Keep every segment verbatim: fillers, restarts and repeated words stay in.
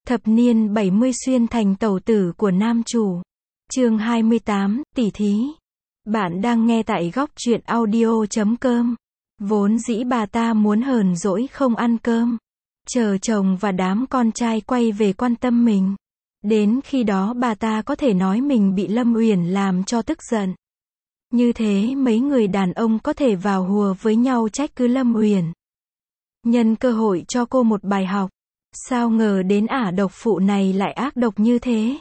Thập niên bảy mươi xuyên thành tẩu tử của nam chủ. Chương hai mươi tám, tỉ thí. Bạn đang nghe tại góc truyện audio chấm com. Vốn dĩ bà ta muốn hờn dỗi không ăn cơm, chờ chồng và đám con trai quay về quan tâm mình. Đến khi đó bà ta có thể nói mình bị Lâm Uyển làm cho tức giận. Như thế mấy người đàn ông có thể vào hùa với nhau trách cứ Lâm Uyển. Nhân cơ hội cho cô một bài học. Sao ngờ đến ả độc phụ này lại ác độc như thế.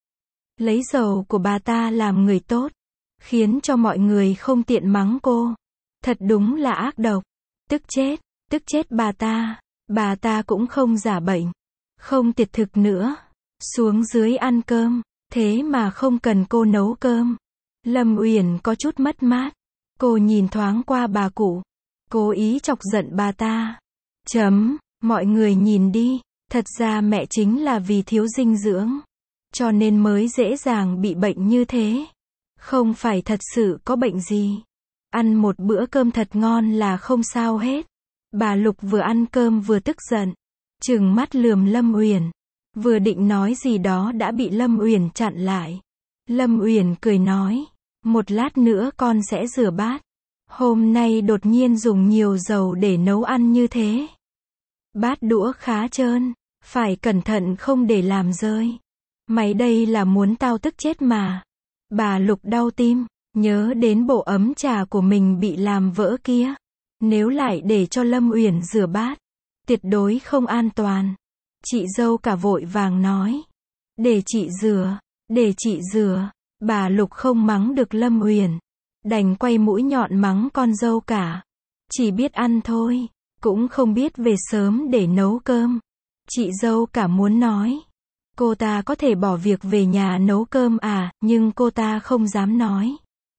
Lấy dầu của bà ta làm người tốt, khiến cho mọi người không tiện mắng cô. Thật đúng là ác độc. Tức chết, tức chết bà ta. Bà ta cũng không giả bệnh, không tiệt thực nữa. Xuống dưới ăn cơm, thế mà không cần cô nấu cơm. Lâm Uyển có chút mất mát. Cô nhìn thoáng qua bà cụ, cố ý chọc giận bà ta. Chấm, mọi người nhìn đi, thật ra mẹ chính là vì thiếu dinh dưỡng, cho nên mới dễ dàng bị bệnh như thế. Không phải thật sự có bệnh gì. Ăn một bữa cơm thật ngon là không sao hết. Bà Lục vừa ăn cơm vừa tức giận, trừng mắt lườm Lâm Uyển. Vừa định nói gì đó đã bị Lâm Uyển chặn lại. Lâm Uyển cười nói, một lát nữa con sẽ rửa bát. Hôm nay đột nhiên dùng nhiều dầu để nấu ăn như thế. Bát đũa khá trơn, phải cẩn thận không để làm rơi. Mày đây là muốn tao tức chết mà. Bà Lục đau tim, nhớ đến bộ ấm trà của mình bị làm vỡ kia. Nếu lại để cho Lâm Uyển rửa bát, tuyệt đối không an toàn. Chị dâu cả vội vàng nói, để chị rửa, để chị rửa. Bà Lục không mắng được Lâm Uyển, đành quay mũi nhọn mắng con dâu cả. Chỉ biết ăn thôi, cũng không biết về sớm để nấu cơm. Chị dâu cả muốn nói, cô ta có thể bỏ việc về nhà nấu cơm à, nhưng cô ta không dám nói.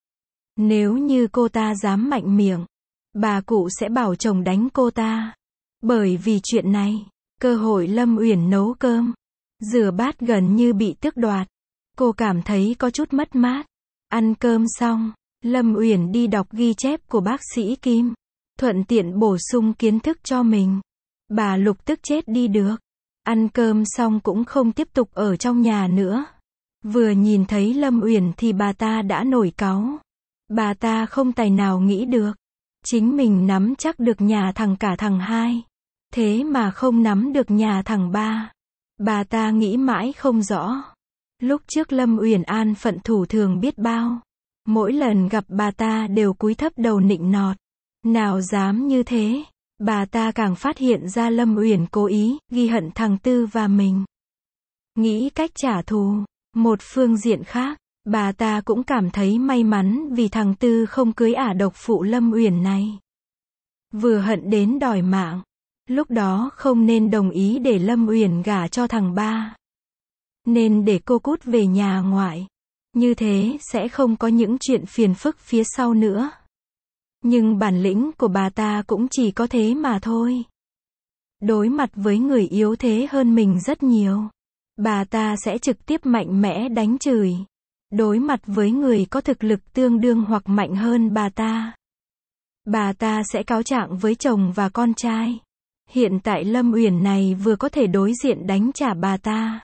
Nếu như cô ta dám mạnh miệng, bà cụ sẽ bảo chồng đánh cô ta. Bởi vì chuyện này, cơ hội Lâm Uyển nấu cơm, rửa bát gần như bị tước đoạt. Cô cảm thấy có chút mất mát. Ăn cơm xong, Lâm Uyển đi đọc ghi chép của bác sĩ Kim, thuận tiện bổ sung kiến thức cho mình. Bà Lục tức chết đi được. Ăn cơm xong cũng không tiếp tục ở trong nhà nữa. Vừa nhìn thấy Lâm Uyển thì bà ta đã nổi cáu. Bà ta không tài nào nghĩ được, chính mình nắm chắc được nhà thằng cả thằng hai, thế mà không nắm được nhà thằng ba. Bà ta nghĩ mãi không rõ. Lúc trước Lâm Uyển an phận thủ thường biết bao. Mỗi lần gặp bà ta đều cúi thấp đầu nịnh nọt. Nào dám như thế. Bà ta càng phát hiện ra Lâm Uyển cố ý ghi hận thằng Tư và mình, nghĩ cách trả thù. Một phương diện khác, bà ta cũng cảm thấy may mắn vì thằng Tư không cưới ả độc phụ Lâm Uyển này. Vừa hận đến đòi mạng. Lúc đó không nên đồng ý để Lâm Uyển gả cho thằng ba, nên để cô cút về nhà ngoại. Như thế sẽ không có những chuyện phiền phức phía sau nữa. Nhưng bản lĩnh của bà ta cũng chỉ có thế mà thôi. Đối mặt với người yếu thế hơn mình rất nhiều, bà ta sẽ trực tiếp mạnh mẽ đánh chửi. Đối mặt với người có thực lực tương đương hoặc mạnh hơn bà ta, bà ta sẽ cáo trạng với chồng và con trai. Hiện tại Lâm Uyển này vừa có thể đối diện đánh trả bà ta,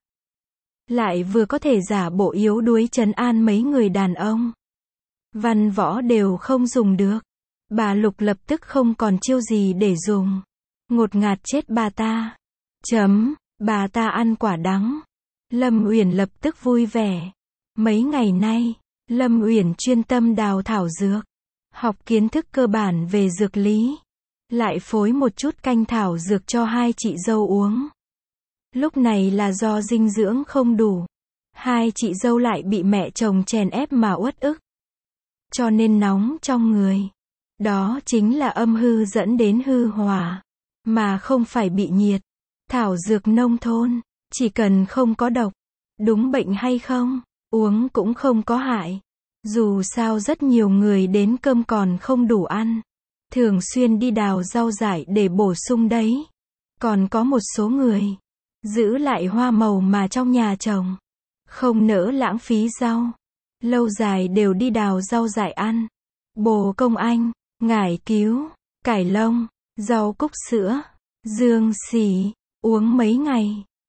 lại vừa có thể giả bộ yếu đuối trấn an mấy người đàn ông. Văn võ đều không dùng được. Bà Lục lập tức không còn chiêu gì để dùng. Ngột ngạt chết bà ta. Chấm, bà ta ăn quả đắng. Lâm Uyển lập tức vui vẻ. Mấy ngày nay, Lâm Uyển chuyên tâm đào thảo dược, học kiến thức cơ bản về dược lý, lại phối một chút canh thảo dược cho hai chị dâu uống. Lúc này là do dinh dưỡng không đủ, hai chị dâu lại bị mẹ chồng chèn ép mà uất ức, cho nên nóng trong người. Đó chính là âm hư dẫn đến hư hỏa, mà không phải bị nhiệt. Thảo dược nông thôn, chỉ cần không có độc, đúng bệnh hay không, uống cũng không có hại. Dù sao rất nhiều người đến cơm còn không đủ ăn, thường xuyên đi đào rau dại để bổ sung đấy. Còn có một số người giữ lại hoa màu mà trong nhà trồng, không nỡ lãng phí rau, lâu dài đều đi đào rau dại ăn. Bồ công anh, ngải cứu, cải lông, rau cúc sữa, dương xỉ, uống mấy ngày,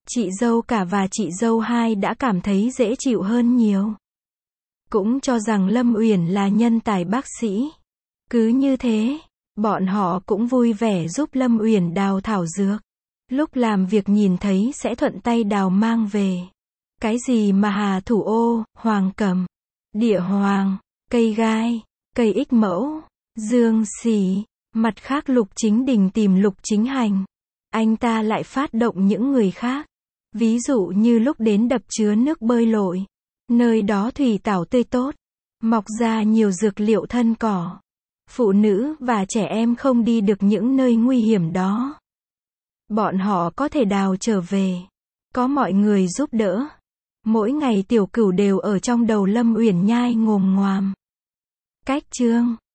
Chị dâu cả và chị dâu hai đã cảm thấy dễ chịu hơn nhiều. Cũng cho rằng Lâm Uyển là nhân tài bác sĩ. Cứ như thế, bọn họ cũng vui vẻ giúp Lâm Uyển đào thảo dược. Lúc làm việc nhìn thấy sẽ thuận tay đào mang về. Cái gì mà hà thủ ô, hoàng cầm, địa hoàng, cây gai, cây ích mẫu, dương xỉ. Mặt khác Lục Chính Đình tìm Lục Chính Hành. Anh ta lại phát động những người khác. Ví dụ như lúc đến đập chứa nước bơi lội. Nơi đó thủy tảo tươi tốt. Mọc ra nhiều dược liệu thân cỏ. Phụ nữ và trẻ em không đi được những nơi nguy hiểm đó. Bọn họ có thể đào trở về. Có mọi người giúp đỡ. Mỗi ngày Tiểu Cửu đều ở trong đầu Lâm Uyển nhai ngồm ngoàm. Cách chương